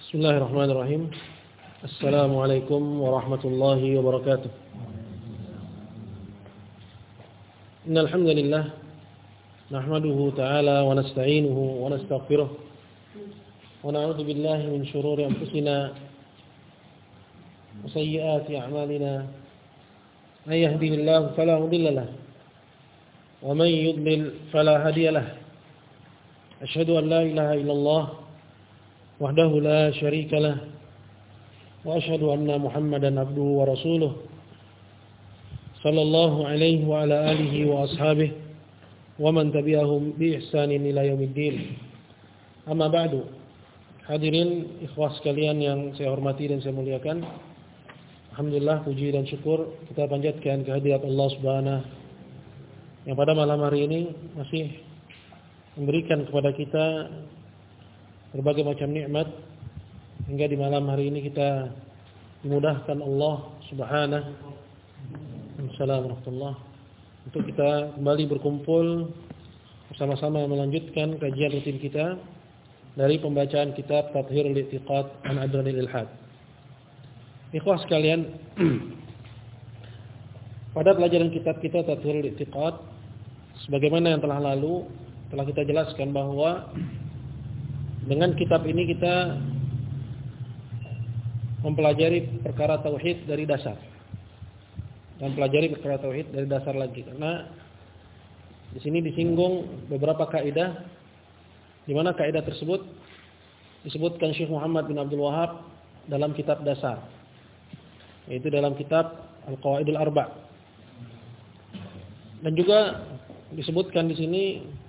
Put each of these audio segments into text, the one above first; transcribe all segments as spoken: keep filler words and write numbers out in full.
Bismillahirrahmanirrahim. Assalamualaikum warahmatullahi wabarakatuh. Innal hamdalillah nahmaduhu ta'ala wa nasta'inuhu wa nastaghfiruh wa na'udzu billahi min shururi anfusina wa sayyiati a'malina. May yahdihillahu fala mudilla lahu wa may yudlil fala hadiya lahu. Asyhadu an la ilaha illallah wahdahu la syarika lah wa asyhadu anna Muhammadan abduhu wa rasuluh sallallahu alaihi wa ala alihi wa ashabihi wa man tabi'ahum bi ihsanin ila yaumiddin. Amma ba'du. Hadirin ikhwah sekalian yang saya hormati dan saya muliakan, alhamdulillah puji dan syukur kita panjatkan kehadirat Allah Subhanahu yang pada malam hari ini masih memberikan kepada kita berbagai macam nikmat hingga di malam hari ini kita dimudahkan Allah Subhanahu Assalamualaikum warahmatullahi untuk kita kembali berkumpul bersama-sama melanjutkan kajian rutin kita dari pembacaan kitab Tathhirul I'tiqad an Adranil Ilhad. Ikhwah sekalian, pada pelajaran kitab kita Tathhirul I'tiqad, sebagaimana yang telah lalu telah kita jelaskan bahwa dengan kitab ini kita mempelajari perkara tauhid dari dasar. Dan pelajari perkara tauhid dari dasar lagi, karena di sini disinggung beberapa kaidah, di mana kaidah tersebut disebutkan Syekh Muhammad bin Abdul Wahhab dalam kitab dasar, yaitu dalam kitab Al-Qawaidul Arba'. Dan juga disebutkan di sini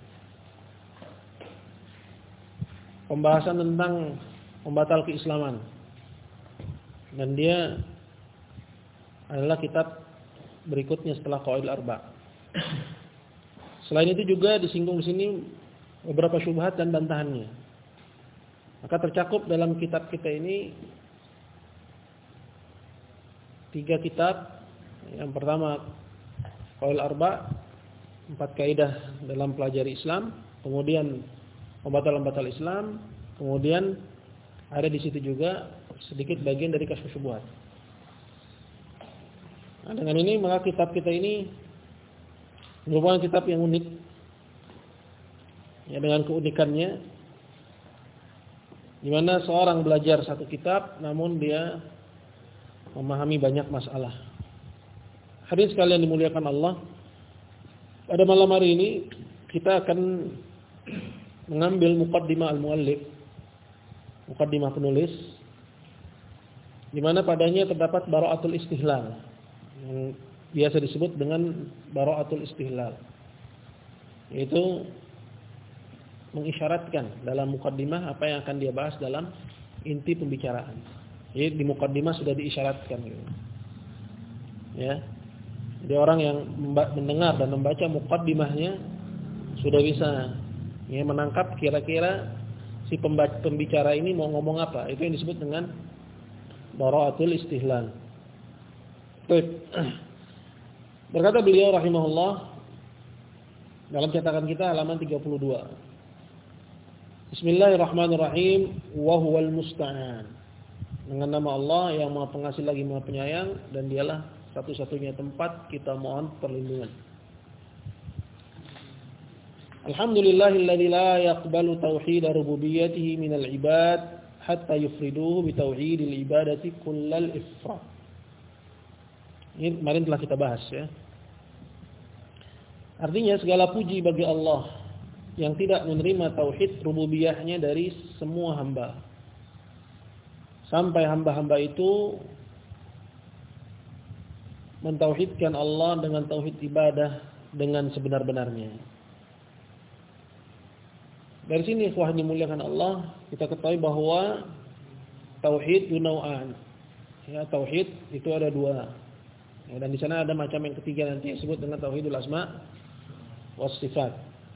pembahasan tentang pembatal keislaman, dan dia adalah kitab berikutnya setelah Qawaidul Arba'. Selain itu juga disinggung di sini beberapa syubhat dan bantahannya. Maka tercakup dalam kitab kita ini tiga kitab. Yang pertama Qawaidul Arba', empat kaidah dalam pelajari Islam, kemudian pembatal-pembatal Islam, kemudian ada di situ juga sedikit bagian dari kasus syubhat. Nah, dengan ini maka kitab kita ini merupakan kitab yang unik. Ya, dengan keunikannya di mana seorang belajar satu kitab namun dia memahami banyak masalah. Hadirin sekalian dimuliakan Allah, pada malam hari ini kita akan mengambil muqaddimah al-muallif, muqaddimah penulis, di mana padanya terdapat bara'atul istihlal, yang biasa disebut dengan bara'atul istihlal, yaitu mengisyaratkan dalam muqaddimah apa yang akan dia bahas dalam inti pembicaraan. Jadi di muqaddimah sudah diisyaratkan gitu. Ya. Jadi orang yang mendengar dan membaca muqaddimahnya sudah bisa ya menangkap kira-kira si pembicara ini mau ngomong apa. Itu yang disebut dengan bara'atul istihlal. Baik. Berkata beliau rahimahullah dalam cetakan kita halaman tiga puluh dua. Bismillahirrahmanirrahim, wa huwal musta'an. Dengan nama Allah yang Maha Pengasih lagi Maha Penyayang, dan dialah satu-satunya tempat kita mohon perlindungan. Alhamdulillahilladzi la yaqbalu tauhid rububiyyatihi minal ibad hatta yufriduhu bi tauhidil ibadati kullal ifrad. Ini kemarin telah kita bahas ya. Artinya segala puji bagi Allah yang tidak menerima tauhid rububiyahnya dari semua hamba, sampai hamba-hamba itu mentauhidkan Allah dengan tauhid ibadah dengan sebenar-benarnya. Dari sini ikhwah dimuliakan Allah, kita ketahui bahwa tauhid dunau'an. Ya, tauhid itu ada dua. Ya, dan di sana ada macam yang ketiga nanti yang disebut dengan tauhidul asma was sifat.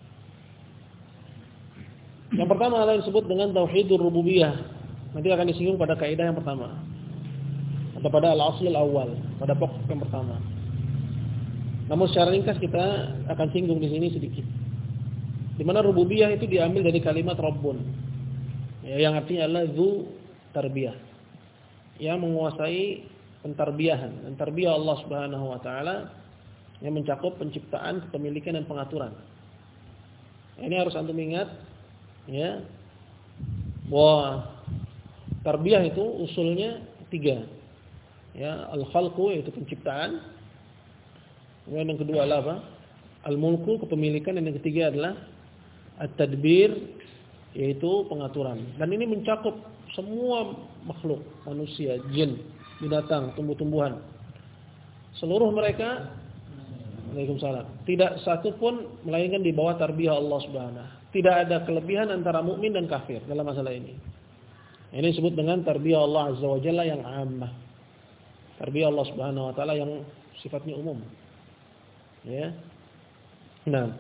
Yang pertama adalah disebut dengan tauhidur rububiyah. Nanti akan disinggung pada kaidah yang pertama, atau pada al-aslul awal, pada pokok yang pertama. Namun secara ringkas kita akan singgung di sini sedikit. Di mana rububiyah itu diambil dari kalimat Rabbun, ya, yang artinya adalah Dzu tarbiyah, yang menguasai pentarbiyahan. Dan tarbiyah Allah Subhanahu wa taala yang mencakup penciptaan, kepemilikan dan pengaturan. Ini harus antum ingat ya, bahwa tarbiyah itu usulnya tiga. Ya, al-khalqu yaitu penciptaan. Kemudian yang kedua adalah apa? Al-mulku, kepemilikan, dan yang ketiga adalah at-tadbir yaitu pengaturan. Dan ini mencakup semua makhluk, manusia, jin, binatang, tumbuh-tumbuhan. Seluruh mereka, Waalaikumsalam, tidak satu pun melainkan di bawah tarbiyah Allah Subhanahu. Tidak ada kelebihan antara mukmin dan kafir dalam masalah ini. Ini disebut dengan tarbiyah Allah Azza wa Jalla yang ammah. Tarbiyah Allah Subhanahu wa taala yang sifatnya umum. Ya. Nah.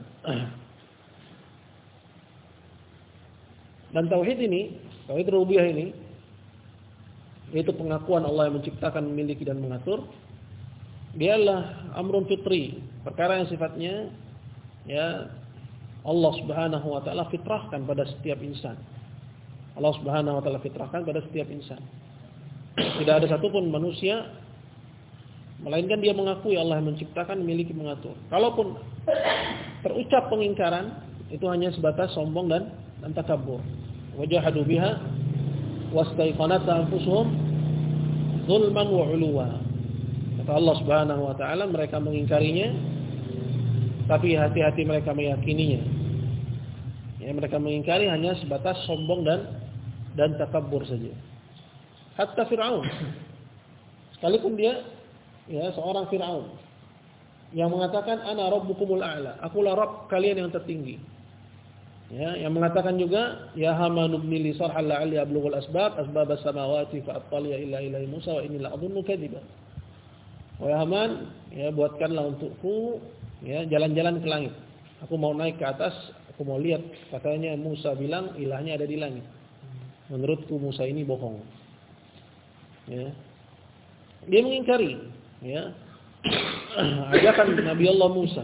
Dan tauhid ini, tauhid rububiyah ini, yaitu pengakuan Allah yang menciptakan, memiliki dan mengatur, dialah amrun fitri, perkara yang sifatnya ya Allah Subhanahu wa taala fitrahkan pada setiap insan. Allah Subhanahu wa taala fitrahkan pada setiap insan. Tidak ada satupun manusia melainkan dia mengakui Allah yang menciptakan, memiliki, mengatur. Kalaupun terucap pengingkaran, itu hanya sebatas sombong dan dan takabur. Wajahadu biha wastaiqanatha anfusuhum zulman wa 'uluwa. Kata Allah Subhanahu wa taala, mereka mengingkarinya tapi hati-hati mereka meyakininya. Ya, mereka mengingkari hanya sebatas sombong dan dan takabur saja. Hatta Fir'aun, sekalipun dia ya seorang Fir'aun yang mengatakan ana rabbukumul a'la, akulah rabb kalian yang tertinggi. Ya, yang mengatakan juga ya Haman ibni li sarhal la'alli ablughul asbab asbab as-samawati fa attaliya illa ilahi Musa wa inni la'adhunnu kadhiba. Wahai Haman, ya buatkanlah untukku ya jalan-jalan ke langit. Aku mau naik ke atas, aku mau lihat, katanya Musa bilang ilahnya ada di langit. Menurutku Musa ini bohong. Ya. Dia mengingkari ya ajakan Nabi Allah Musa.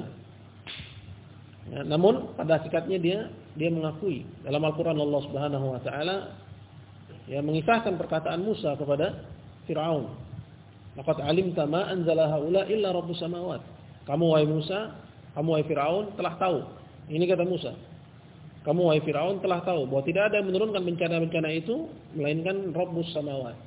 Ya, namun pada hakikatnya dia dia mengakui. Dalam Al-Qur'an Allah Subhanahu wa taala ya mengisahkan perkataan Musa kepada Firaun. Laqad 'alimta ma anzala haula illa rabbus samawat. Kamu wahai Musa, kamu wahai Firaun telah tahu. Ini kata Musa. Kamu wahai Firaun telah tahu bahwa tidak ada yang menurunkan bencana-bencana itu melainkan Rabbus samawat.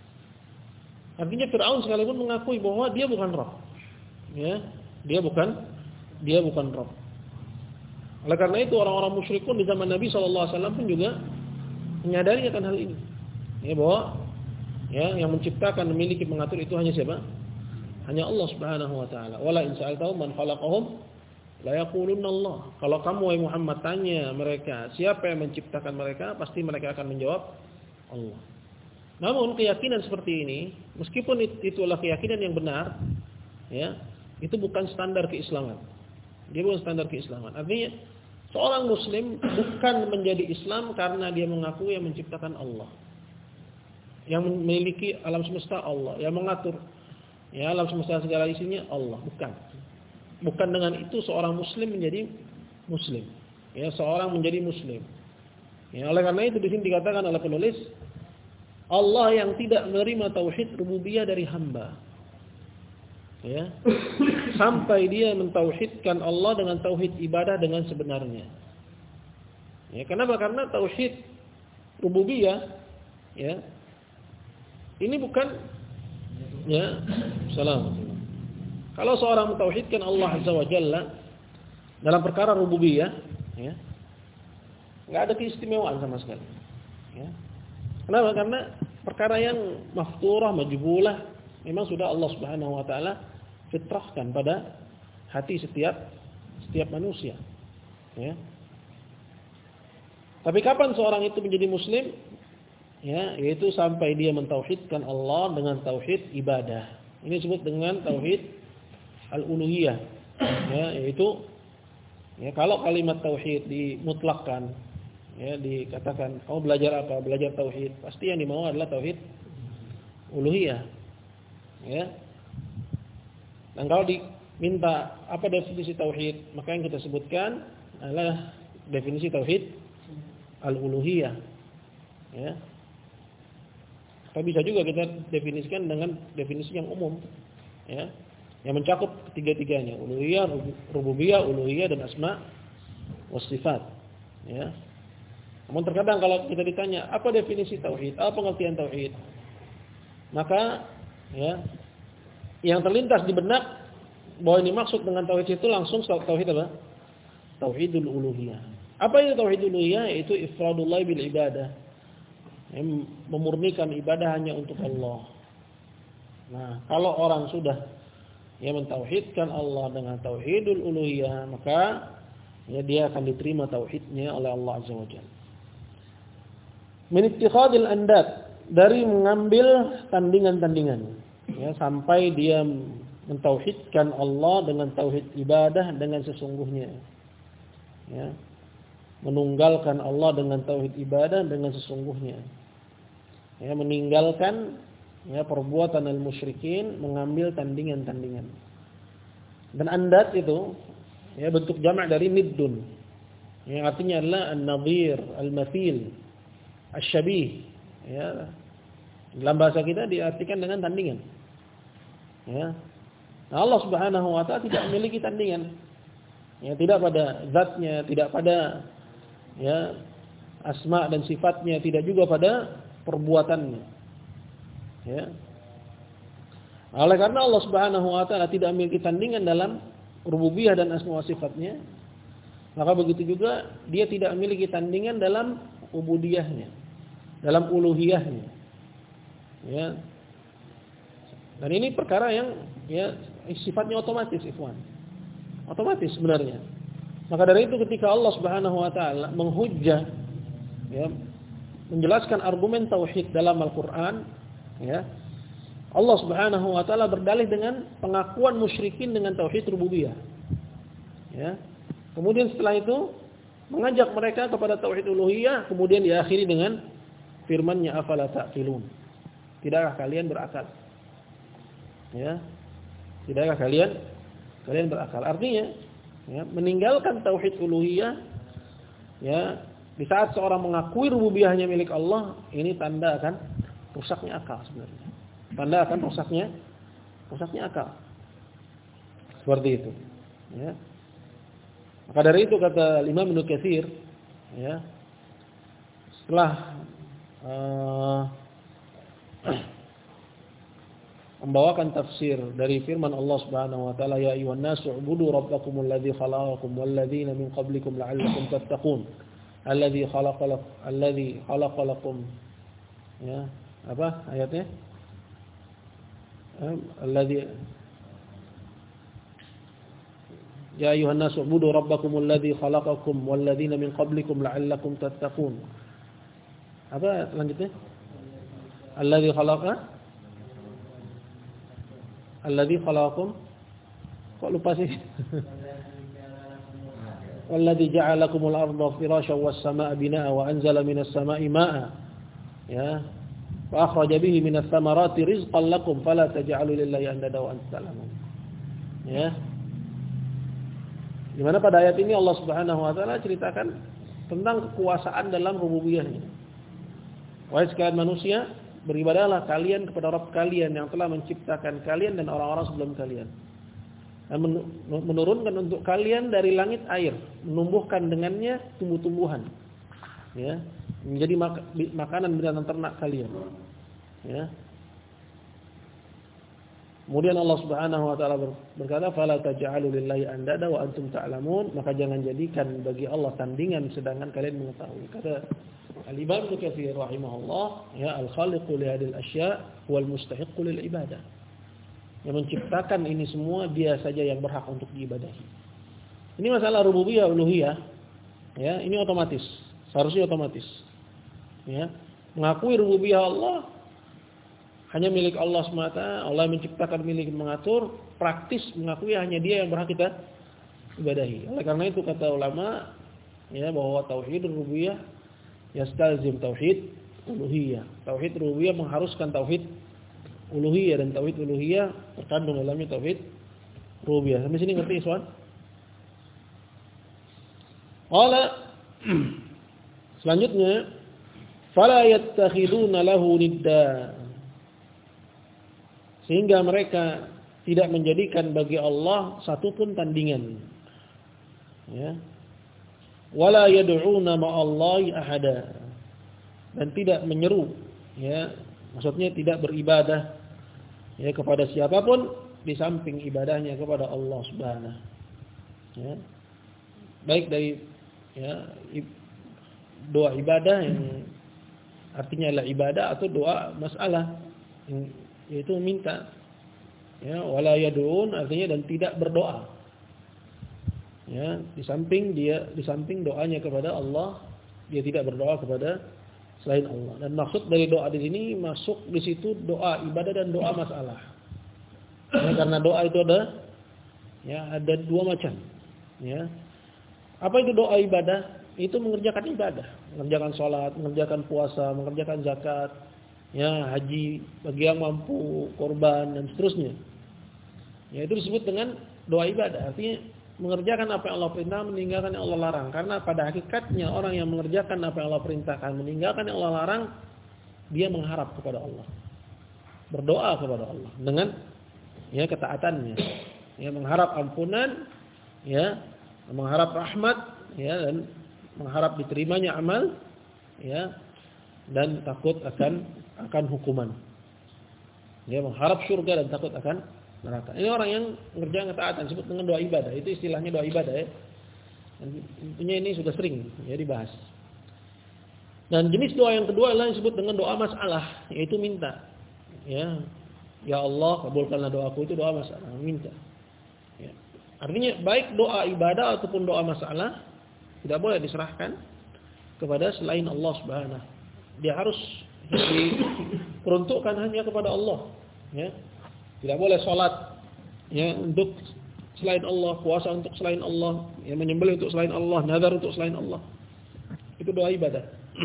Artinya Firaun sekalipun mengakui bahwa dia bukan Rabb. Ya, dia bukan dia bukan Rabb. Oleh karena itu orang-orang musyrikun di zaman Nabi shallallahu alaihi wasallam pun juga menyadari akan hal ini. Ya, bahwa ya yang menciptakan, memiliki, mengatur itu hanya siapa? Hanya Allah Subhanahu wa taala. Wala in sa'altahum man khalaqahum la yaqulunna Allah. Kalau kamu wahai Muhammad tanya mereka, siapa yang menciptakan mereka, pasti mereka akan menjawab Allah. Namun keyakinan seperti ini, meskipun itulah keyakinan yang benar, ya, itu bukan standar keislaman. Dia bukan standar keislaman. Artinya seorang muslim bukan menjadi Islam karena dia mengakui yang menciptakan Allah, yang memiliki alam semesta Allah, yang mengatur ya alam semesta segala isinya Allah, bukan. Bukan dengan itu seorang muslim menjadi muslim. Ya, seorang menjadi muslim. Ya, oleh karena itu di sini dikatakan oleh penulis Allah yang tidak menerima tauhid rububiyah dari hamba. Ya. Sampai dia mentauhidkan Allah dengan tauhid ibadah dengan sebenarnya. Ya, kenapa? Karena tauhid rububiyah ya ini bukan ya salam. Kalau seorang mentauhidkan Allah Azza wa Jalla dalam perkara rububiyah ya enggak ada keistimewaan sama sekali. Ya. Kenapa? Karena perkara yang mafturah, majbulah memang sudah Allah Subhanahu wa taala fitrahkan pada hati setiap setiap manusia. Ya. Tapi kapan seorang itu menjadi muslim? Ya, yaitu sampai dia mentauhidkan Allah dengan tauhid ibadah. Ini disebut dengan tauhid al-uluhiyah. Ya, yaitu ya kalau kalimat tauhid dimutlakkan, ya dikatakan kamu belajar apa? Belajar tauhid. Pasti yang dimau adalah tauhid uluhiyah. Ya. Dan kalau diminta apa definisi tauhid, maka yang kita sebutkan adalah definisi tauhid al-uluhiyah. Ya. Tapi bisa juga kita definisikan dengan definisi yang umum, ya, yang mencakup ketiga-tiganya, uluhiyah, rububiyah, uluhiyah dan asma was sifat, ya. Namun terkadang kalau kita ditanya apa definisi tauhid, apa pengertian tauhid, maka ya yang terlintas di benak bahwa ini maksud dengan tauhid itu langsung tauhid apa? Tauhidul uluhiyah. Apa itu tauhidul uluhiyah? Yaitu ifradullah bil ibadah. Yang memurnikan ibadah hanya untuk Allah. Nah, kalau orang sudah ya mentauhidkan Allah dengan tauhidul uluhiyah, maka ya dia akan diterima tauhidnya oleh Allah Azza wa Jalla. Min ittikhadil andad, dari mengambil tandingan-tandingan, ya, sampai dia mentauhidkan Allah dengan tauhid ibadah dengan sesungguhnya, ya, menunggalkan Allah dengan tauhid ibadah dengan sesungguhnya, ya, meninggalkan ya perbuatan al-musyrikin, mengambil tandingan-tandingan. Dan andad itu ya bentuk jamak dari niddun, yang artinya adalah an-nadhir, al-mathil, asy-syabih, ya. Dalam bahasa kita diartikan dengan tandingan. Ya. Nah, Allah Subhanahu wa taala tidak memiliki tandingan. Ya, tidak pada zatnya, tidak pada ya asma dan sifatnya, tidak juga pada perbuatannya. Ya. Oleh karena Allah Subhanahu wa taala tidak memiliki tandingan dalam rububiyah dan asma wa sifatnya, maka begitu juga dia tidak memiliki tandingan dalam ubudiyahnya, dalam uluhiyahnya. Ya. Dan ini perkara yang ya sifatnya otomatis, ikhwan. Otomatis sebenarnya. Maka dari itu ketika Allah Subhanahu wa taala menghujjah, ya, menjelaskan argumen tauhid dalam Al-Qur'an, ya, Allah Subhanahu wa taala berdalih dengan pengakuan musyrikin dengan tauhid rububiyah. Ya. Kemudian setelah itu mengajak mereka kepada tauhid uluhiyah, kemudian diakhiri dengan firman-Nya afala ta'qilun. Tidakkah kalian berakal? Ya. Tidakkah kalian kalian berakal? Artinya, ya, meninggalkan tauhid uluhiyah, ya, di saat seorang mengakui rububiyahnya milik Allah, ini tanda akan rusaknya akal sebenarnya. Tanda akan rusaknya rusaknya akal. Seperti itu, ya. Maka dari itu kata Imam Ibnu Katsir, ya, setelah uh, membawakan tafsir dari firman Allah Subhanahu wa taala, ya ayyuhan nasu ubudu rabbakumul ladzi khalaqakum wal ladzina min qablikum la'allakum tattaqun alladzi khalaqalakum alladzi khalaqalakum, ya, apa ayatnya? Alladzi ya ayyuhan nasu ubudu rabbakumul ladzi khalaqakum wal ladzina min qablikum la'allakum tattaqun. Apa selanjutnya? Alladzi khalaqa Alladzi khalaqakum. Kok lupa sih? Walladzi ja'alakumul arda firasyan was samaa'a binaa'a wa anzala minas samaa'i maa'a. Ya. Wa akhraja bihi minas thamarati rizqan lakum fala taj'alu lillahi andada wa antum ta'lamun. Ya. Di mana pada ayat ini Allah Subhanahu wa taala ceritakan tentang kekuasaan dalam rububiyahnya. Wahai sekalian manusia, beribadahlah kalian kepada Rabb kalian yang telah menciptakan kalian dan orang-orang sebelum kalian. Dan menurunkan untuk kalian dari langit air, menumbuhkan dengannya tumbuh-tumbuhan. Ya, menjadi mak- makanan binatang ternak kalian. Ya. Kemudian Allah Subhanahu wa taala berkata, "Fala taj'alu lillahi andada wa antum ta'lamun." Maka jangan jadikan bagi Allah tandingan sedangkan kalian mengetahui. Kata Al-Imam Ibnu Katsir rahimahullah, ya, al-khaliqu li hadhil asya' wal mustahiqqu lil ibadah. Yang menciptakan ini semua dia saja yang berhak untuk diibadahi. Ini masalah rububiyah uluhiyah, ya, ini otomatis, seharusnya otomatis. Ya, mengakui rububiyah Allah hanya milik Allah semata, Allah yang menciptakan, milik mengatur, praktis mengakui hanya dia yang berhak kita ibadahi. Oleh karena itu kata ulama, ya, bahwa tauhid rububiyah yastalzim tauhid uluhiyah. Tauhid rububiyah mengharuskan tauhid uluhiyah, dan tauhid uluhiyah terkandung dalamnya tauhid rububiyah. Sampai sini ngerti, Ikhwan? Qala selanjutnya Fala yattakhiduna lahu nidda. Sehingga mereka tidak menjadikan bagi Allah satupun tandingan. Ya. Wala yad'una ma'allahi ahada. Dan tidak menyeru, ya, maksudnya tidak beribadah ya kepada siapapun di samping ibadahnya kepada Allah Subhanahu. Ya. Baik dari ya doa ibadah yang artinya adalah ibadah atau doa masalah yaitu minta. Ya, wala yad'un artinya dan tidak berdoa. Ya, di samping dia di samping doanya kepada Allah, dia tidak berdoa kepada selain Allah. Dan maksud dari doa di sini masuk di situ doa ibadah dan doa masalah. Ya, karena doa itu ada ya ada dua macam. Ya. Apa itu doa ibadah? Itu mengerjakan ibadah, mengerjakan sholat, mengerjakan puasa, mengerjakan zakat, ya haji bagi yang mampu, korban dan seterusnya. Ya, itu disebut dengan doa ibadah. Artinya mengerjakan apa yang Allah perintah, meninggalkan yang Allah larang. Karena pada hakikatnya orang yang mengerjakan apa yang Allah perintahkan, meninggalkan yang Allah larang, dia mengharap kepada Allah, berdoa kepada Allah dengan ya ketaatannya, ya mengharap ampunan, ya mengharap rahmat, ya dan mengharap diterimanya amal, ya dan takut akan akan hukuman. Ya mengharap surga dan takut akan neraka. Ini orang yang mengerjakan ketaatan disebut dengan doa ibadah. Itu istilahnya doa ibadah ya. Dan tentunya ini sudah sering ya dibahas. Dan jenis doa yang kedua adalah yang disebut dengan doa masalah, yaitu minta. Ya. Ya Allah, kabulkanlah doaku, itu doa masalah, minta. Ya. Artinya baik doa ibadah ataupun doa masalah tidak boleh diserahkan kepada selain Allah Subhanahu. Dia harus diperuntukkan hanya kepada Allah, ya. Tidak boleh salat ya untuk selain Allah, puasa untuk selain Allah, ya menyembelih untuk selain Allah, nazar untuk selain Allah. Itu doa ibadah.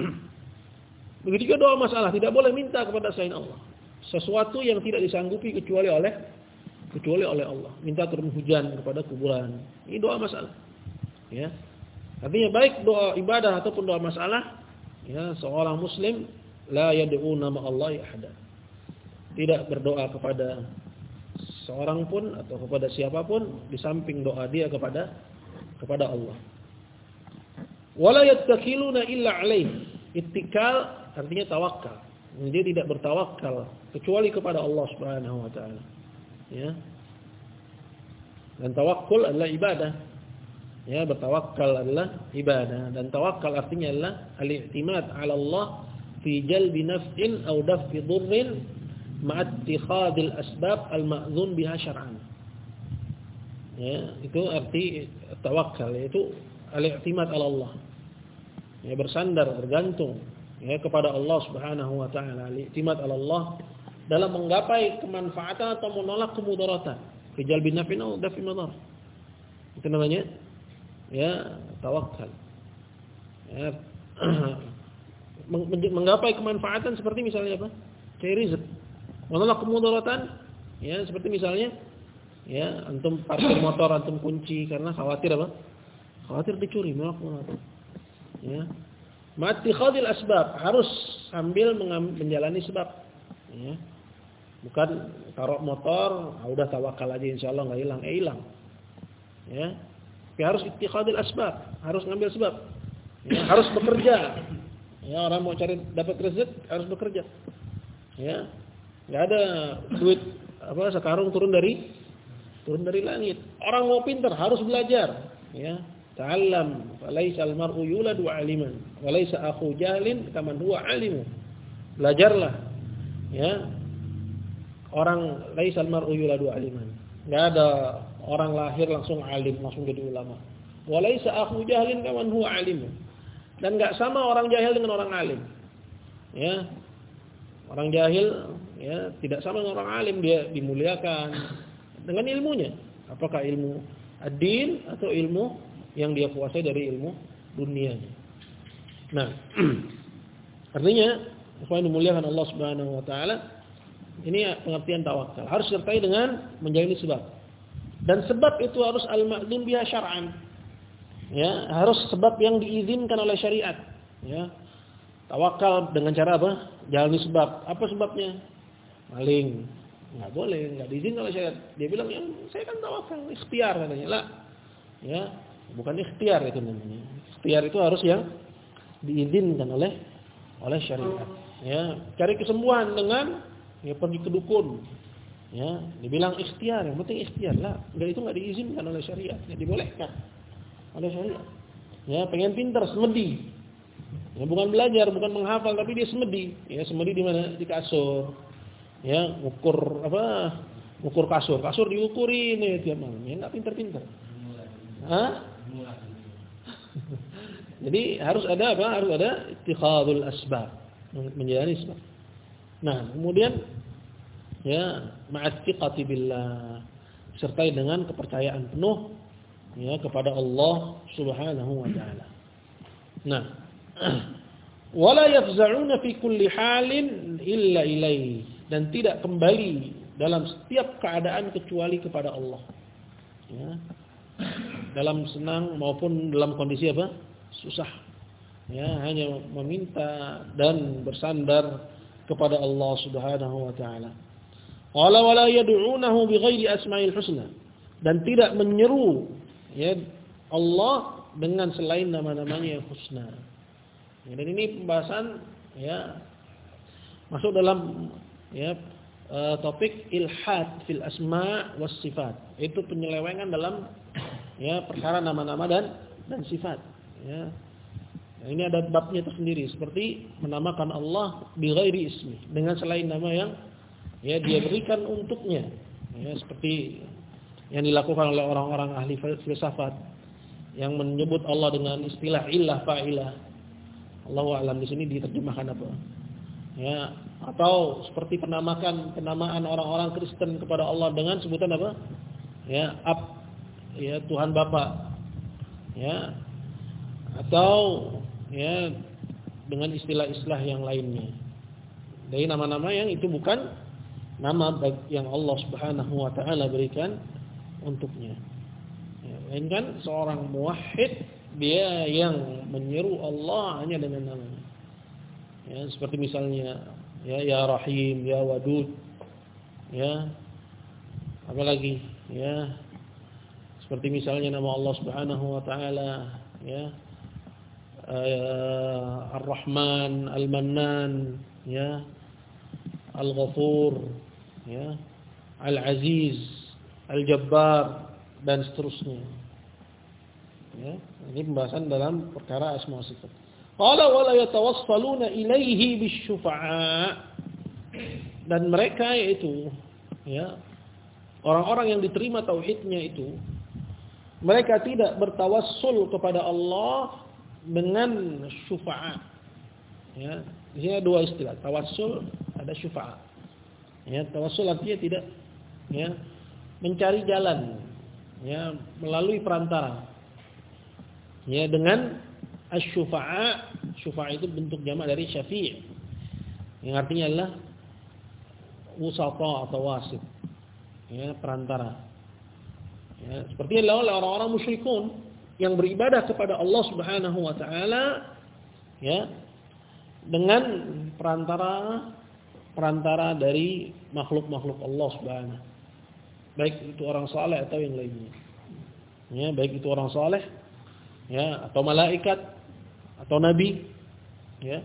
Begitu juga doa masalah, tidak boleh minta kepada selain Allah sesuatu yang tidak disanggupi kecuali oleh kecuali oleh Allah. Minta turun hujan kepada kuburan. Ini doa masalah. Ya. Artinya baik doa ibadah ataupun doa masalah, ya seorang muslim la yad'una ma'allahi ahada. Tidak berdoa kepada seorang pun atau kepada siapapun di samping doa dia kepada kepada Allah. Wala yattakiluna illa alaih. Ittikal artinya tawakal. Dia tidak bertawakal kecuali kepada Allah Subhanahu wa taala. Ya. Dan tawakkul adalah ibadah. Ya, bertawakal adalah ibadah dan tawakal artinya adalah al-i'timad 'ala Allah fi jalbi naf'in aw daf'i dhurrin ma'attikhadil asbab al-ma'zun biha syar'an. Ya, itu arti tawakal, yaitu al-i'timad 'ala Allah. Ya, bersandar, bergantung ya kepada Allah Subhanahu wa taala, al-i'timad 'ala Allah dalam menggapai kemanfaatan atau menolak kemudaratan. Fi jalbi naf'in aw daf'i madar. Itu namanya ya tawakal. Ya, menggapai kemanfaatan seperti misalnya apa? Cari rezeki. Menolak kemudaratan ya seperti misalnya ya antum parkir motor antum kunci karena khawatir apa? Khawatir dicuri, menolak kemudaratan. Ya. Mati khadil asbab, harus sambil menjalani sebab. Ya. Bukan taruh motor, ah, udah tawakal aja insyaallah enggak hilang, eh hilang. Ya. Tapi harus ittikhadil asbab, harus ngambil sebab. Ya, harus bekerja. Ya, orang mau cari dapat rezeki harus bekerja. Ya. Enggak ada duit apa sekarung turun dari turun dari langit. Orang mau pintar harus belajar, ya. Ta'allam falaysa al-mar'u yuladu 'aliman wa laysa akhu jahlin kaman huwa 'alimu. Belajarlah. Ya. Orang laisa al-mar'u yuladu 'aliman. Enggak ada orang lahir langsung alim, langsung jadi ulama. Wa laysa akhu jahlin kaman huwa 'alimu. Dan enggak sama orang jahil dengan orang alim. Ya. Orang jahil ya tidak sama dengan orang alim, dia dimuliakan dengan ilmunya. Apakah ilmu ad-din atau ilmu yang dia kuasai dari ilmu dunianya. Nah, artinya supaya dimuliakan Allah Subhanahu wa taala, ini pengertian tawakal. Harus disertai dengan menjalani sebab. Dan sebab itu harus al-ma'dzun biha syar'an. Ya, harus sebab yang diizinkan oleh syariat, ya. Tawakal dengan cara apa? Jalani sebab. Apa sebabnya? Maling. Enggak boleh, enggak diizinkan oleh syariat. Dia bilang, "Ya, saya kan tawakal, ikhtiar," katanya. Lah. Ya, bukan ikhtiar itu namanya. Ikhtiar itu harus yang diizinkan oleh oleh syariat. Ya, cari kesembuhan dengan ya pergi ke dukun. Ya, dibilang ikhtiar, yang penting ikhtiar lah. Enggak, itu enggak diizinkan oleh syariat, enggak dibolehkan oleh syariat. Ya, pengen pintar, semedi. Ya, bukan belajar, bukan menghafal, tapi dia semedi. Ya, semedi di mana? Di kasur. Ya, ukur apa? Ukur kasur. Kasur diukuri nih tiap malam. Ya, enggak pintar-pintar. Hah? Jadi harus ada apa? Harus ada ittikhadul asbab, menjalani sebab. Nah, kemudian ya, ma'attiqati billah, sertai dengan kepercayaan penuh ya kepada Allah Subhanahu wa taala. Nah, wala yafza'una fi kulli halin illa ilaihi, dan tidak kembali dalam setiap keadaan kecuali kepada Allah. Ya. Dalam senang maupun dalam kondisi apa? Susah. Ya, hanya meminta dan bersandar kepada Allah Subhanahu wa taala. Wala wala yad'unahu bighairi asma'il husna, dan tidak menyeru ya Allah dengan selain nama-namanya yang husna. Ya, dan ini pembahasan ya masuk dalam ya uh, topik ilhad fil asma' was sifat. Itu penyelewengan dalam ya perkara nama-nama dan dan sifat. Ya. Nah, ini ada babnya tersendiri, seperti menamakan Allah bi ghairi ismi, dengan selain nama yang ya dia berikan untuknya. Ya, seperti yang dilakukan oleh orang-orang ahli filsafat yang menyebut Allah dengan istilah illah fa'ilah. Allahu a'lam di sini diterjemahkan apa? Ya, atau seperti penamakan penamaan orang-orang Kristen kepada Allah dengan sebutan apa? Ya, Ab, ya Tuhan Bapa. Ya. Atau ya dengan istilah-istilah yang lainnya. Dari nama-nama yang itu bukan nama yang Allah Subhanahu wa taala berikan untuknya. Ya, lain kan seorang muwahhid, dia yang menyeru Allah hanya dengan namanya. Ya, seperti misalnya ya ya Rahim, ya Wadud. Ya. Apalagi ya seperti misalnya nama Allah Subhanahu wa taala ya uh, Ar-Rahman, Al-Mannan, ya Al-Ghafur, ya Al-Aziz, Al-Jabbar, dan seterusnya. Ya, ini pembahasan dalam perkara asma wa sifat. Qala wa la yatawassaluna ilaihi bisyufa'a, dan mereka yaitu ya orang-orang yang diterima tauhidnya itu, mereka tidak bertawassul kepada Allah dengan syufa'a. Ya, di sini ada dua istilah, tawassul, ada syufa'a. Ya, tawassul artinya tidak ya mencari jalan ya melalui perantara. Ya, dengan asy-syufa'a, syufa'a itu bentuk jamak dari syafi', yang artinya adalah wusata atau wasit. Ya, perantara. Ya, seperti adalah orang-orang musyrikun yang beribadah kepada Allah Subhanahu wa taala ya dengan perantara perantara dari makhluk-makhluk Allah Subhanahu. Baik itu orang saleh atau yang lainnya. Ya, baik itu orang saleh ya atau malaikat atau nabi ya,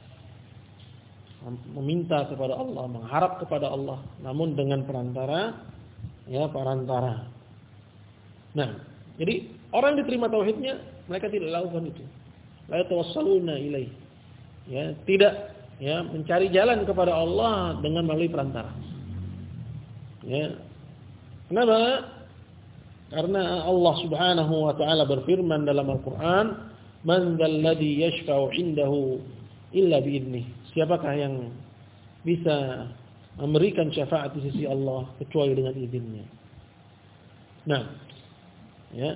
meminta kepada Allah, mengharap kepada Allah, namun dengan perantara ya perantara. Nah, jadi orang yang diterima tauhidnya, mereka tidak lakukan itu. La tawassaluna ilaih. Ya, tidak ya mencari jalan kepada Allah dengan melalui perantara. Ya. Kenapa? Karena Allah Subhanahu wa taala berfirman dalam Al-Qur'an, "Man dzalladzi yashfa'u 'indahu illa bi'idnih." Siapakah yang bisa memberikan syafaat di sisi Allah kecuali dengan izinnya. Nah, ya.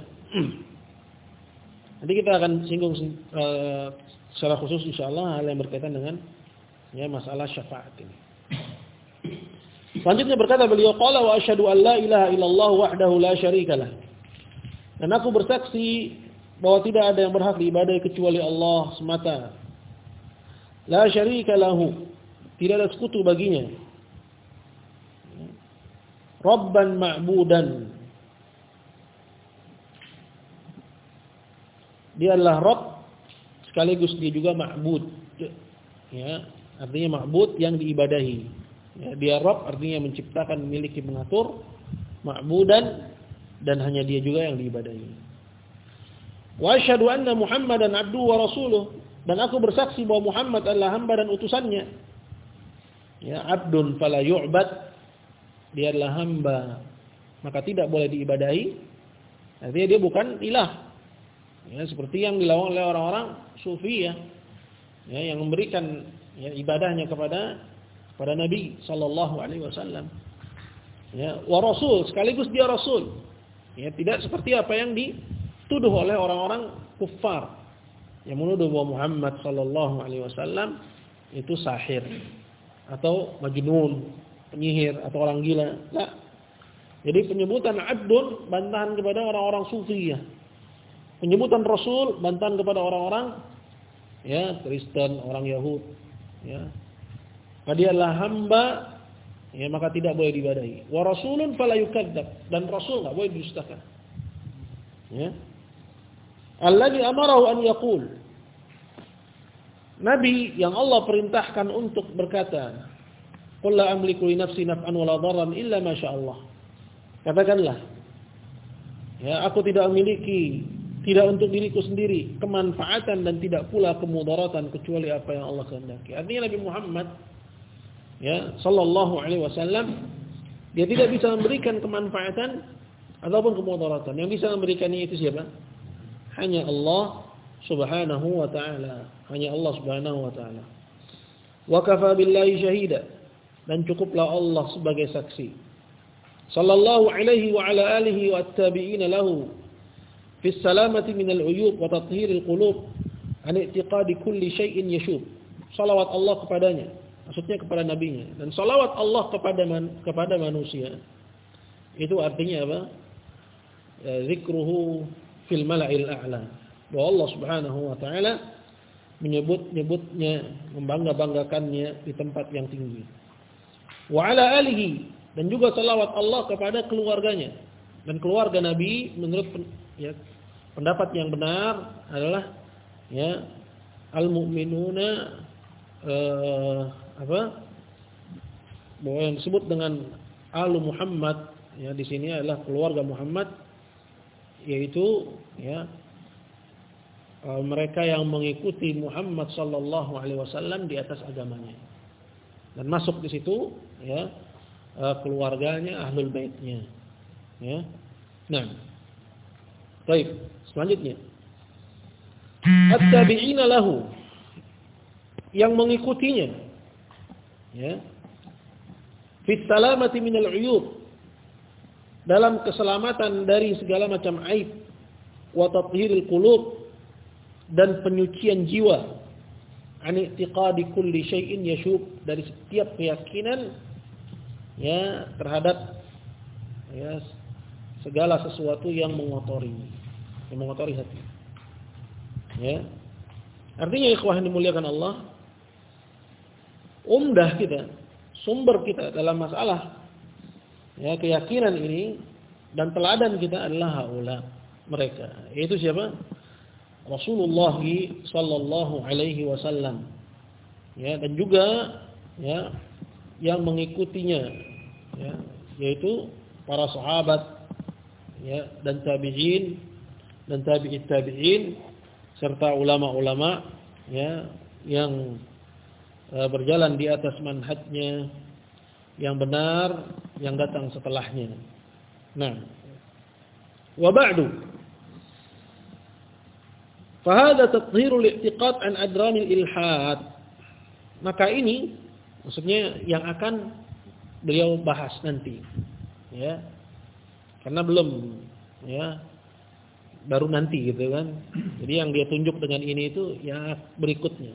Nanti kita akan singgung uh, secara khusus insyaallah hal yang berkaitan dengan ya masalah syafaat ini. Selanjutnya berkata beliau, qala wa asyhadu an la ilaha illallah wahdahu la syarikalah. Dan aku bersaksi bahwa tidak ada yang berhak diibadahi kecuali Allah semata. La syarika lahu, tidak ada sekutu baginya. Rabban ma'budan, dia adalah Rabb sekaligus dia juga ma'bud. Ya, artinya ma'bud yang diibadahi. Ya, dia Rabb artinya menciptakan, memiliki, mengatur. Ma'budan, dan hanya dia juga yang diibadahi. Wa asyhadu anna Muhammadan abduhu wa rasuluh, dan aku bersaksi bahwa Muhammad adalah hamba dan utusannya. Ya, abdun fala yu'bad, dia adalah hamba maka tidak boleh diibadahi. Artinya dia bukan ilah. Ya, seperti yang dilakukan oleh orang-orang sufi ya. Ya, yang memberikan ya, ibadahnya kepada kepada Nabi sallallahu alaihi wasallam. Ya, wa rasul, sekaligus dia rasul. Ya, tidak seperti apa yang dituduh oleh orang-orang kufar yang menuduh bahwa Muhammad sallallahu alaihi wasallam itu sahir atau majnun, penyihir atau orang gila. Nah, jadi penyebutan abdun bantahan kepada orang-orang sufi ya. Penyebutan rasul bantahan kepada orang-orang ya Kristen, orang Yahud ya. Maka dia adalah hamba ya, maka tidak boleh diibadahi. Wa rasulun fala yukadzdzab, dan rasul enggak boleh didustakan. Ya. Alladzi amarahu an yaqul, nabi yang Allah perintahkan untuk berkata, qul la amliku li nafsi naf'an wa la dharran illa ma syaa Allah. Katakanlah, ya, aku tidak memiliki, tidak untuk diriku sendiri kemanfaatan dan tidak pula kemudaratan kecuali apa yang Allah kehendaki. Artinya Nabi Muhammad ya sallallahu alaihi wasallam dia tidak bisa memberikan kemanfaatan ataupun kemudaratan. Yang bisa memberikannya itu siapa? Hanya Allah Subhanahu wa taala. Hanya Allah Subhanahu wa taala. Wa kafa billahi syahida, dan cukuplah Allah sebagai saksi. Sallallahu alaihi wa ala alihi wa at-tabi'in lahu fi salamati min al-uyub wa tathhir al-qulub an i'tiqadi kulli syai'in yashub. Salawat Allah kepadanya, maksudnya kepada nabinya, dan salawat Allah kepada man, kepada manusia. Itu artinya apa? Ya, zikruhu fil mala'il a'la. Bahwa Allah Subhanahu wa taala menyebut-nyebutnya, membangga-banggakannya di tempat yang tinggi. Wa ala alihi, dan juga salawat Allah kepada keluarganya. Dan keluarga Nabi menurut ya, pendapat yang benar adalah ya al-mu'minuna uh, apa? Bahwa yang disebut dengan Alu Muhammad ya di sini adalah keluarga Muhammad, yaitu ya uh, mereka yang mengikuti Muhammad sallallahu alaihi wasallam di atas agamanya. Dan masuk di situ ya uh, keluarganya, ahlul baitnya. Ya. Nah. Baik, selanjutnya. At-tabi'ina lahu, yang mengikutinya. Ya. Fi salamati minal uyub, dalam keselamatan dari segala macam aib, wa tathhiril qulub, dan penyucian jiwa, an i'tiqadi kulli syai'in yashub, dari setiap keyakinan ya terhadap ya segala sesuatu yang mengotori, yang mengotori hati. Ya. Artinya ikhwah yang dimuliakan Allah, umdah kita, sumber kita dalam masalah ya keyakinan ini dan teladan kita adalah haula, mereka. Yaitu siapa? Rasulullah sallallahu alaihi wasallam. Ya, dan juga ya yang mengikutinya ya, yaitu para sahabat ya, dan tabi'in dan tabi'it tabi'in serta ulama-ulama ya yang uh, berjalan di atas manhajnya yang benar yang datang setelahnya. Nah, wa ba'du, fa hadha tathhirul i'tiqad an adranil ilhad. Maka ini maksudnya yang akan beliau bahas nanti ya. Karena belum ya baru nanti gitu kan. Jadi yang dia tunjuk dengan ini itu ya berikutnya.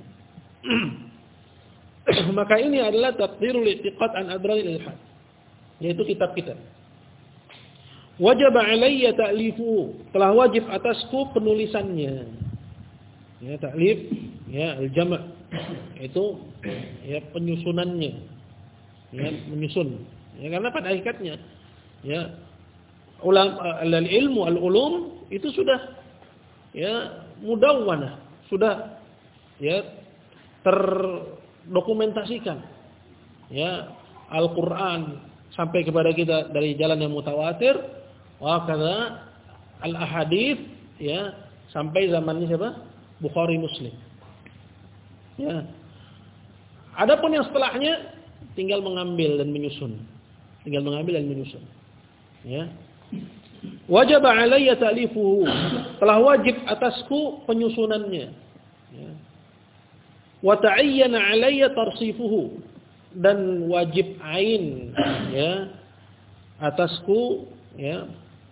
Maka ini adalah taqdirul i'tiqad an adranil ilhad, yaitu kitab kita. Wajib alayya ta'lifu, telah wajib atasku penulisannya. Ya, ta'lif ya al-jama' Itu ya penyusunannya, ya menyusun. Ya karena pada hakikatnya ya ulam al-ilmu al-ulum itu sudah ya mudawwanah, sudah ya terdokumentasikan. Ya Al-Qur'an sampai kepada kita dari jalan yang mutawatir, wa kadza al-ahadits ya sampai zamannya siapa? Bukhari Muslim. Ya. Adapun yang setelahnya tinggal mengambil dan menyusun. Tinggal mengambil dan menyusun. Ya. Wajib alayya ta'lifuhu. Telah wajib atasku penyusunannya. Ya. Wa ta'ayyana alayya tarsifuhu. Dan wajib ain ya atasku ya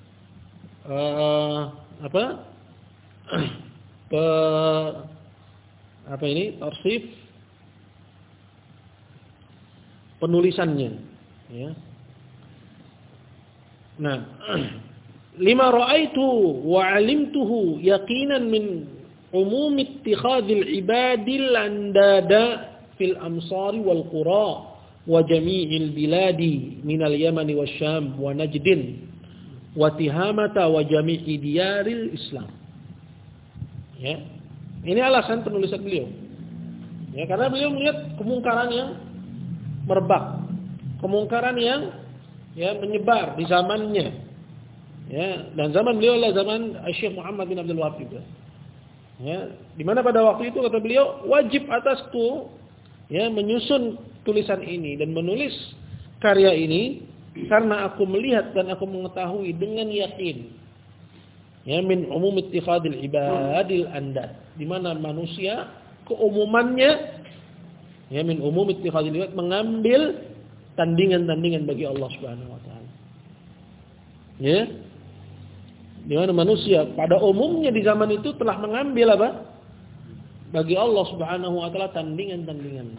uh, apa Pe, apa ini tarsif penulisannya ya. Nah, lima ra'aitu wa 'alimtuhu yaqinan min umum ittikhadil ibadil andada fil amsari wal qura wa jami'il biladi minal yamani wasyam wa najdin wa tihamata wa jami'i diyaril islam. Ya. Ini alasan penulisan beliau. Ya, karena beliau melihat kemungkaran yang merebak, kemungkaran yang ya menyebar di zamannya. Ya, dan zaman beliau adalah zaman Syekh Muhammad bin Abdul Wahab juga. Ya, di mana pada waktu itu kata beliau wajib atasku ya menyusun tulisan ini dan menulis karya ini karena aku melihat dan aku mengetahui dengan yakin ya min umum ittikhadil ibadil andad, di mana manusia keumumannya ya min umum ittikhadil ibad mengambil tandingan-tandingan bagi Allah Subhanahu wa taala. Ya. Di mana manusia pada umumnya di zaman itu telah mengambil apa? Bagi Allah Subhanahu wa taala tandingan-tandingan.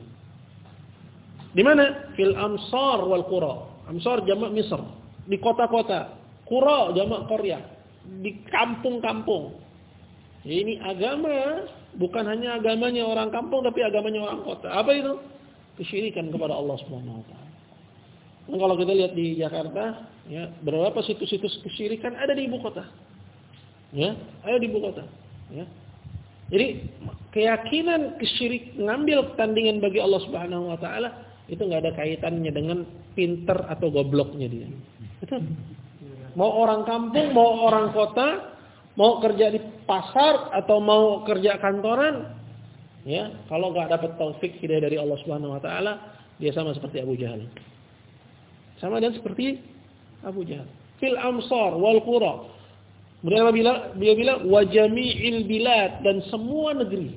Di mana? Fil amsar wal qura. Amsar jamak Misr, di kota-kota. Qura jamak qaryah, di kampung-kampung. Ya, ini agama bukan hanya agamanya orang kampung tapi agamanya orang kota. Apa itu? Kesyirikan kepada Allah Subhanahu wa taala. Dan kalau kita lihat di Jakarta, ya, berapa situs-situs kesyirikan ada di ibu kota. Ya, ada di ibu kota, ya. Jadi keyakinan kesyirik ngambil tandingan bagi Allah Subhanahu wa taala itu enggak ada kaitannya dengan pinter atau gobloknya dia. Itu mau orang kampung, mau orang kota, mau kerja di pasar atau mau kerja kantoran, ya, kalau enggak dapat taufik hidayah dari Allah Subhanahu wa taala, dia sama seperti Abu Jahal. Sama dan seperti Abu Jahal. Fil amsar wal qura. Kemudian beliau bilang wa jami'il bilad, dan semua negeri.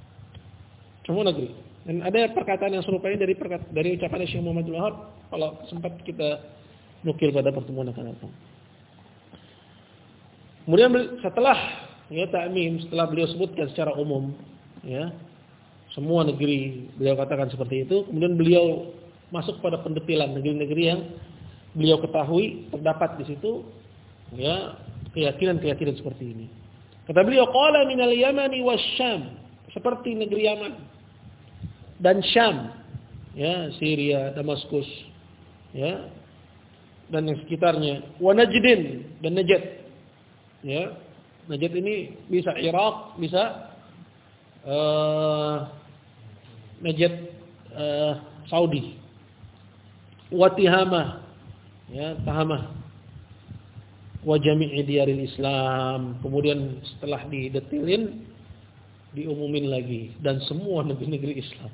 Semua negeri. Dan ada perkataan yang serupa ini dari perkat, dari ucapan Syekh Muhammad bin Wahab, kalau sempat kita nukil pada pertemuan akan datang. Kemudian setelah ya ta'mim, setelah beliau sebutkan secara umum ya semua negeri, beliau katakan seperti itu, kemudian beliau masuk pada pendetilan negeri-negeri yang beliau ketahui terdapat di situ ya keyakinan-keyakinan seperti ini. Kata beliau qala minal yamani wasyam, seperti negeri Yaman dan Syam, ya Syria, Damaskus, ya dan yang sekitarnya, wa Najdin, dan Najd. Ya, Najd ini bisa Irak, bisa uh, Najd uh, Saudi. Wa Tihamah, ya Tahamah. Wa jami'i diyaril Islam. Kemudian setelah didetilin diumumin lagi, dan semua negeri-negeri Islam.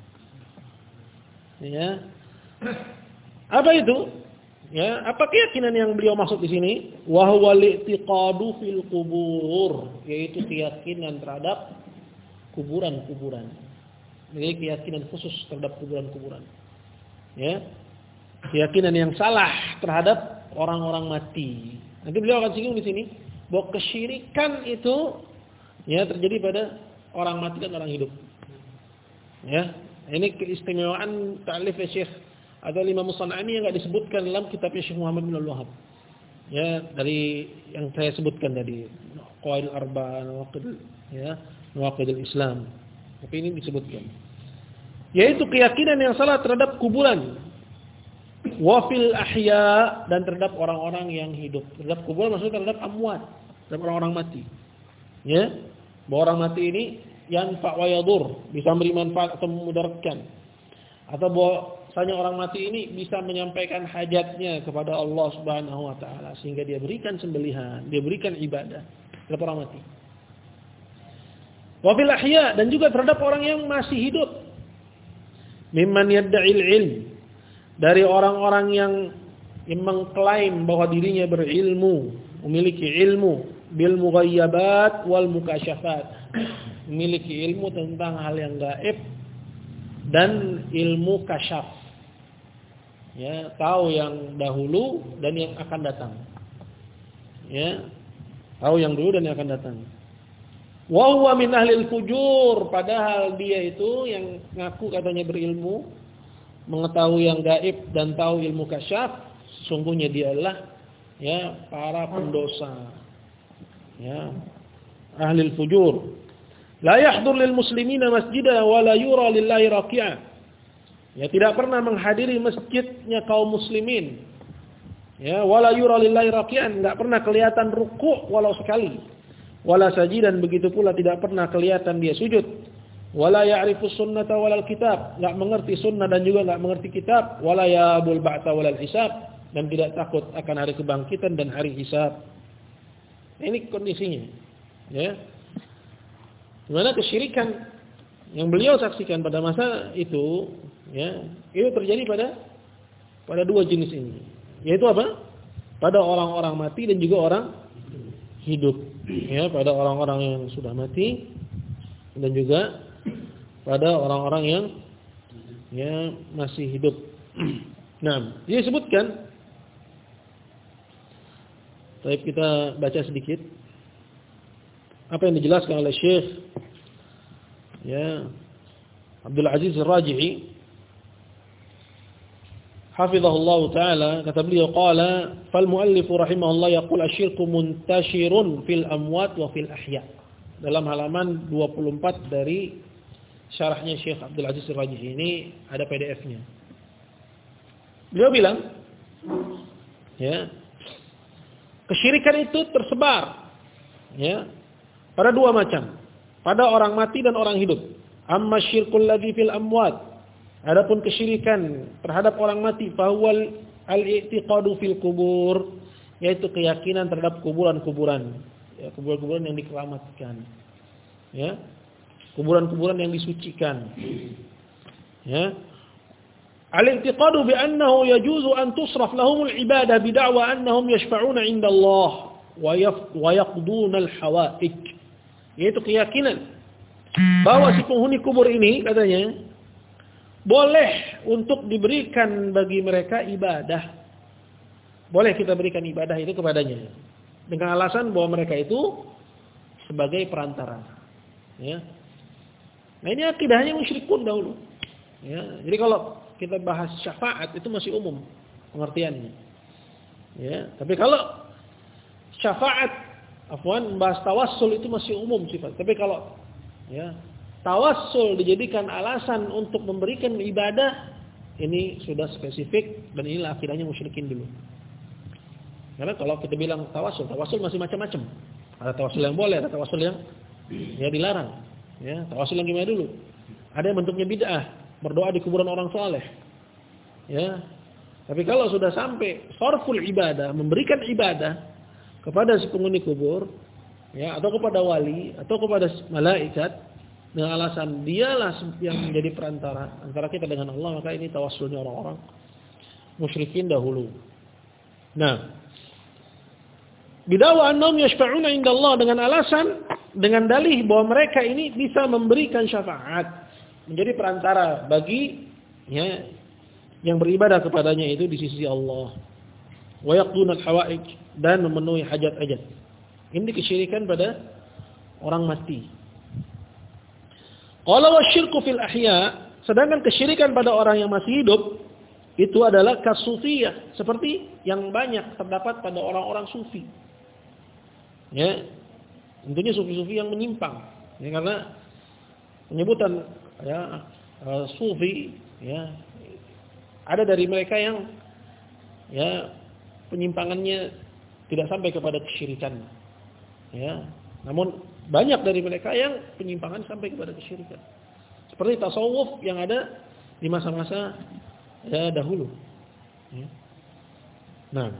Ya. Apa itu? Ya, apa keyakinan yang beliau maksud di sini? Wa huwa li'tiqadu fil qubur, yaitu keyakinan terhadap kuburan-kuburan. Jadi keyakinan khusus terhadap kuburan-kuburan. Ya. Keyakinan yang salah terhadap orang-orang mati. Nanti beliau akan singgung di sini bahwa kesyirikan itu ya terjadi pada orang mati dan orang hidup. Ya, ini keistimewaan ta'lif Syekh atau Imam As-San'ani yang enggak disebutkan dalam kitabnya Syekh Muhammad bin Abdul Wahab. Ya, dari yang saya sebutkan tadi, Qawaidul Arba'ah, Nawaqidul ya, Nawaqidul Islam. Tapi ini disebutkan. yaitu keyakinan yang salah terhadap kuburan. Wa fil ahya, dan terhadap orang-orang yang hidup. Terhadap kuburan maksudnya terhadap amwat, terhadap orang-orang mati. Ya, bahwa orang mati ini yanfa wa yadur, bisa memberi manfaat atau memudaratkan. Atau bahwasanya orang mati ini bisa menyampaikan hajatnya kepada Allah Subhanahu wa taala sehingga dia berikan sembelihan, dia berikan ibadah terhadap orang mati. Wa fil ahya, dan juga terhadap orang yang masih hidup. Mimman yadda'il ilm, dari orang-orang yang, yang mengklaim bahwa dirinya berilmu, memiliki ilmu bil mughayyabat wal mukasyafat, memiliki ilmu tentang hal yang gaib dan ilmu kasyaf. Ya, tahu yang dahulu dan yang akan datang. Ya, tahu yang dulu dan yang akan datang. Wa huwa min ahlil fujur, padahal dia itu yang ngaku katanya berilmu, mengetahui yang gaib dan tahu ilmu kasyaf, sesungguhnya dia adalah ya para pendosa. Ya, ahlil fujur. La yahdur lil muslimina masjidah wa la yura lillahi raqi'ah. Ya, tidak pernah menghadiri masjidnya kaum muslimin. Ya, wala yura lillahi raqi'an, enggak pernah kelihatan ruku' walau sekali. Wala sajidan, begitu pula tidak pernah kelihatan dia sujud. Wala ya'rifu sunnata walal kitab, enggak mengerti sunnah dan juga enggak mengerti kitab. Wala ya'bul ba'tsa walal hisab, dan tidak takut akan hari kebangkitan dan hari hisab. Ini kondisinya. Ya. Dimana kesyirikan yang beliau saksikan pada masa itu, ya, itu terjadi pada pada dua jenis ini. Yaitu apa? Pada orang-orang mati dan juga orang hidup. Ya, pada orang-orang yang sudah mati dan juga pada orang-orang yang ya masih hidup. Nah, dia sebutkan. Baik, kita baca sedikit apa yang dijelaskan oleh Syekh ya Abdul Aziz Ar-Raji'i hafizahullah taala, kata beliau, qala fal muallif rahimahullah yaqul asyirku muntashirun fil amwat wa fil ahya. Dalam halaman dua puluh empat dari syarahnya Syekh Abdul Aziz Ar-Raji'i ini ada P D F-nya. Beliau bilang ya, kesyirikan itu tersebar ya pada dua macam, pada orang mati dan orang hidup. Amma syirkul ladzi fil amwat, adapun kesyirikan terhadap orang mati, fahuwal al-i'tiqadu fil kubur, yaitu keyakinan terhadap kuburan-kuburan, ya, kuburan-kuburan yang dikeramatkan, ya, kuburan-kuburan yang disucikan, ya. Al-i'tiqadu bi annahu yajuzu an tusraf lahumul ibadah bi da'wa annahum yashfa'una 'inda Allah wa yaqduna al-hawaij, yaitu keyakinan bahwa si penghuni kubur ini katanya boleh untuk diberikan bagi mereka ibadah. Boleh kita berikan ibadah itu kepadanya dengan alasan bahwa mereka itu sebagai perantara. Ya. Nah, ini akidahnya musyrikun dahulu. Ya. Jadi kalau kita bahas syafaat itu masih umum pengertiannya. Ya, tapi kalau syafaat, afwan, membahas tawassul itu masih umum sifat. Tapi kalau ya, tawassul dijadikan alasan untuk memberikan ibadah, ini sudah spesifik dan inilah akidahnya musyrikin dulu. Karena kalau kita bilang tawassul, tawassul masih macam-macam. Ada tawassul yang boleh, ada tawassul yang ya dilarang. Ya, tawassul yang gimana dulu? Ada yang bentuknya bid'ah, berdoa di kuburan orang saleh. Ya. Tapi kalau sudah sampai sarful ibadah, memberikan ibadah kepada si penghuni kubur, ya, atau kepada wali atau kepada malaikat dengan alasan dialah yang menjadi perantara antara kita dengan Allah, maka ini tawassulnya orang-orang musyrikin dahulu. Nah, bidawa annahum yashfa'una 'inda Allah, dengan alasan, dengan dalih bahwa mereka ini bisa memberikan syafaat, menjadi perantara bagi ya, yang beribadah kepadanya itu di sisi Allah. Wa yaqduna al-hawaij, dan memenuhi hajat-hajat. Ini kesyirikan pada orang mati. Qala wasyirku fil ahya, sedangkan kesyirikan pada orang yang masih hidup itu adalah kasufiyah, seperti yang banyak terdapat pada orang-orang sufi. Ya. Tentunya sufi-sufi yang menyimpang. Ya, karena penyebutan ya uh, sufi, ya, ada dari mereka yang ya penyimpangannya tidak sampai kepada kesyirikan, ya. Namun banyak dari mereka yang penyimpangan sampai kepada kesyirikan. Seperti tasawuf yang ada di masa-masa ya, dahulu. Ya. Nah,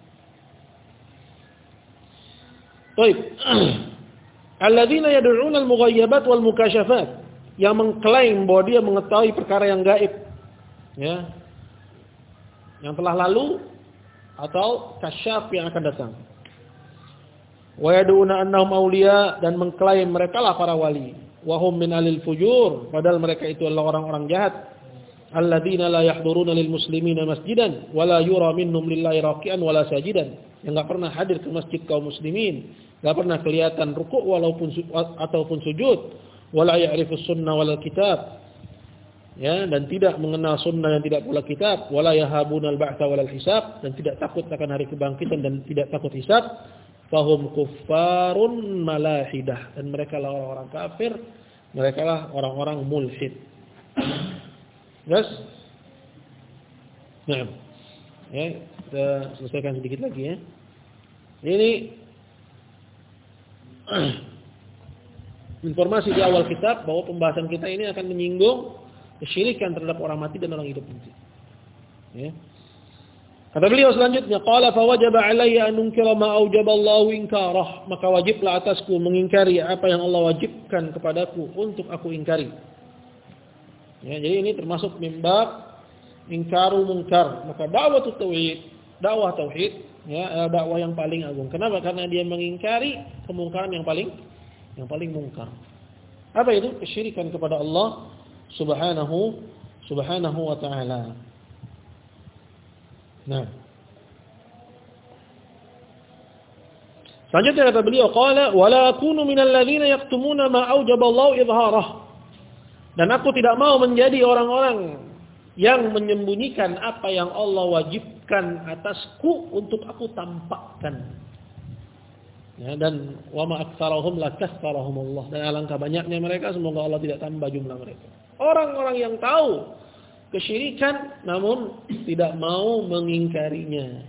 baik. Alladzina yad'una al-mughayyabat wal mukasyafat, yang mengklaim bahwa dia mengetahui perkara yang gaib, ya, yang telah lalu atau kasyaf yang akan datang. Wa yad'una annahum awliya, dan mengklaim mereka lah para wali. Wa hum min alil fujur, padahal mereka itu adalah orang-orang jahat. Alladzina la yahduruna lil muslimina masjidan wa la yura minhum lillahi raqian wala sajidan, yang enggak pernah hadir ke masjid kaum muslimin, enggak pernah kelihatan rukuk walaupun ataupun sujud, wala ya'rifus sunnah wal kitab, ya, dan tidak mengenal sunnah dan tidak pula kitab, wala yahabunal ba'tsa wal hisab, dan tidak takut akan hari kebangkitan dan tidak takut hisab. Fahum kuffarun malahidah, dan mereka lah orang-orang kafir, mereka lah orang-orang mulhid. Yes? Nah, ya, kita selesaikan sedikit lagi ya. Ini informasi di awal kitab bahwa pembahasan kita ini akan menyinggung kesyirikan terhadap orang mati dan orang hidup nanti. Ya. Kata beliau selanjutnya, qala fa wajaba alayya an unkira ma aujaballahu inkarah, maka wajiblah atasku mengingkari apa yang Allah wajibkan kepadaku untuk aku ingkari. Ya, jadi ini termasuk mimbab ingkarul munkar. Maka dakwah tauhid, dakwah tauhid, ya, dakwah yang paling agung. Kenapa? Karena dia mengingkari kemungkaran yang paling yang paling mungkar. Apa itu? Kesyirikan kepada Allah Subhanahu Subhanahu wa taala. Nah. Selanjutnya kata beliau, qala wala akunu minal ladzina yaktumuna ma aujaballahu idharah. Dan aku tidak mau menjadi orang-orang yang menyembunyikan apa yang Allah wajibkan atasku untuk aku tampakkan. Ya, dan wa ma aktsarahum la kasfarahumullah, dan alangkah banyaknya mereka, semoga Allah tidak tambah jumlah mereka. Orang-orang yang tahu kesyirikan namun tidak mau mengingkarinya.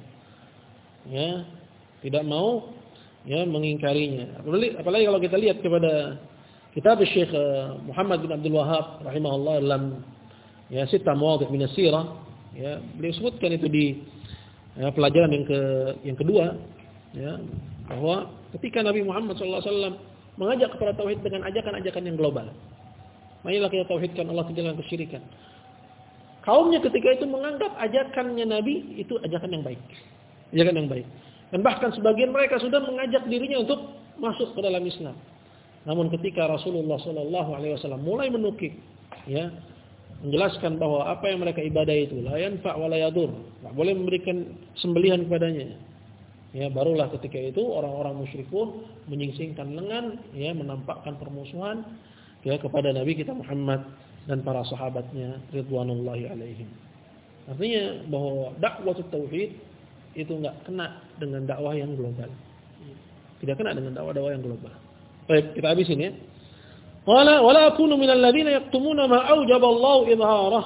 Ya, tidak mau ya mengingkarinya. Apalagi, apalagi kalau kita lihat kepada kitab Syekh Muhammad bin Abdul Wahhab rahimahullah dalam ya Sittah Mawadhi' min as-Sirah, ya, beliau sebutkan itu di ya, pelajaran yang ke yang kedua, ya, bahwa ketika Nabi Muhammad sallallahu alaihi wasallam mengajak kepada tauhid dengan ajakan-ajakan yang global. Marilah kita tauhidkan Allah, tinggalkan kesyirikan. Kaumnya ketika itu menganggap ajakannya Nabi itu ajakan yang baik. Ajakan yang baik. Dan bahkan sebagian mereka sudah mengajak dirinya untuk masuk ke dalam Islam. Namun ketika Rasulullah sallallahu alaihi wasallam mulai menukik, ya, menjelaskan bahwa apa yang mereka ibadah itu la yanfa' wa la yadur, enggak boleh memberikan sembelihan kepadanya. Ya, barulah ketika itu orang-orang musyrikun menyingsingkan lengan, ya, menampakkan permusuhan ya kepada Nabi kita Muhammad dan para sahabatnya ridwanullahi alaihim. Artinya bahwa dakwah tauhid itu enggak kena dengan dakwah yang global. Tidak kena dengan dakwah-dakwah yang global. Baik, kita habisin ya. Wala wala akunu minal ladzina yaktumuna ma aujaballahu idharah.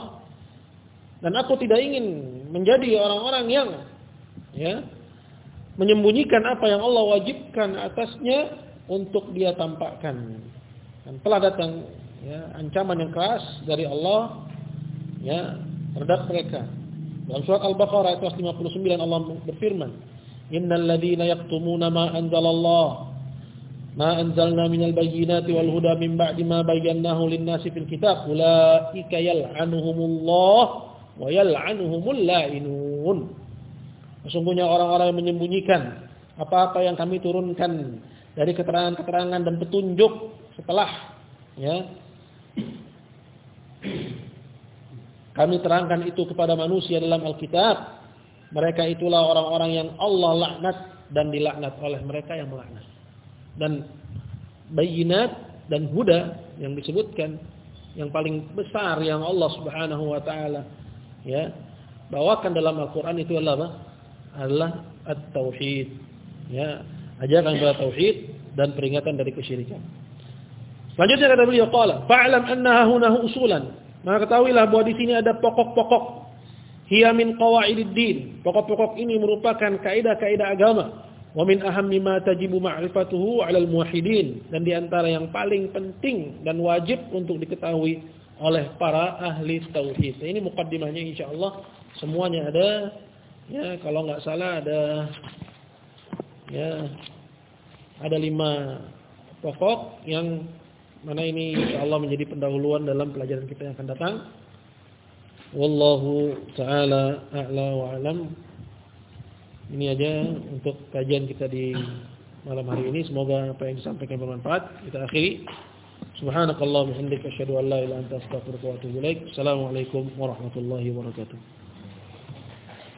Dan aku tidak ingin menjadi orang-orang yang ya menyembunyikan apa yang Allah wajibkan atasnya untuk dia tampakkan. Dan telah datang ya ancaman yang keras dari Allah ya terhadap mereka. Dalam surat Al-Baqarah ayat lima puluh sembilan Allah berfirman, "Innal ladzina yaktumuna ma anzalallahu ma anzalna minal bayyinati wal huda min ba'di ma bayyanahu lin-nasi fil kitab ulaika yal'anuhumullah wa yal'anuhumul la'inun." Sesungguhnya orang-orang yang menyembunyikan apa-apa yang kami turunkan dari keterangan-keterangan dan petunjuk setelah ya kami terangkan itu kepada manusia dalam Alkitab, mereka itulah orang-orang yang Allah laknat dan dilaknat oleh mereka yang melaknat. Dan bayinat dan huda yang disebutkan yang paling besar yang Allah Subhanahu wa taala ya bawakan dalam Al-Qur'an itu adalah apa? Adalah at-tauhid. Ya, ajakan kepada tauhid dan peringatan dari kesyirikan. Selanjutnya kata beliau qala fa'lam annaha hunahu usulan. Maka ketahuilah bahwa di sini ada pokok-pokok. Hiya min qawaididdin. Pokok-pokok ini merupakan kaidah-kaidah agama. Wa min ahammi ma tajibu ma'rifatuhu 'alal muwahhidin. Dan di antara yang paling penting dan wajib untuk diketahui oleh para ahli tauhid. Ini mukaddimahnya insyaallah semuanya ada. Ya, kalau enggak salah ada ya ada lima pokok yang mana ini insyaallah menjadi pendahuluan dalam pelajaran kita yang akan datang. Wallahu ta'ala a'la wa alam. Ini aja untuk kajian kita di malam hari ini. Semoga apa yang disampaikan bermanfaat. Kita akhiri. Subhanakallahumma wa bihamdika asyhadu an la ilaha illa anta astaghfiruka wa atubu ilaik. Assalamualaikum warahmatullahi wabarakatuh.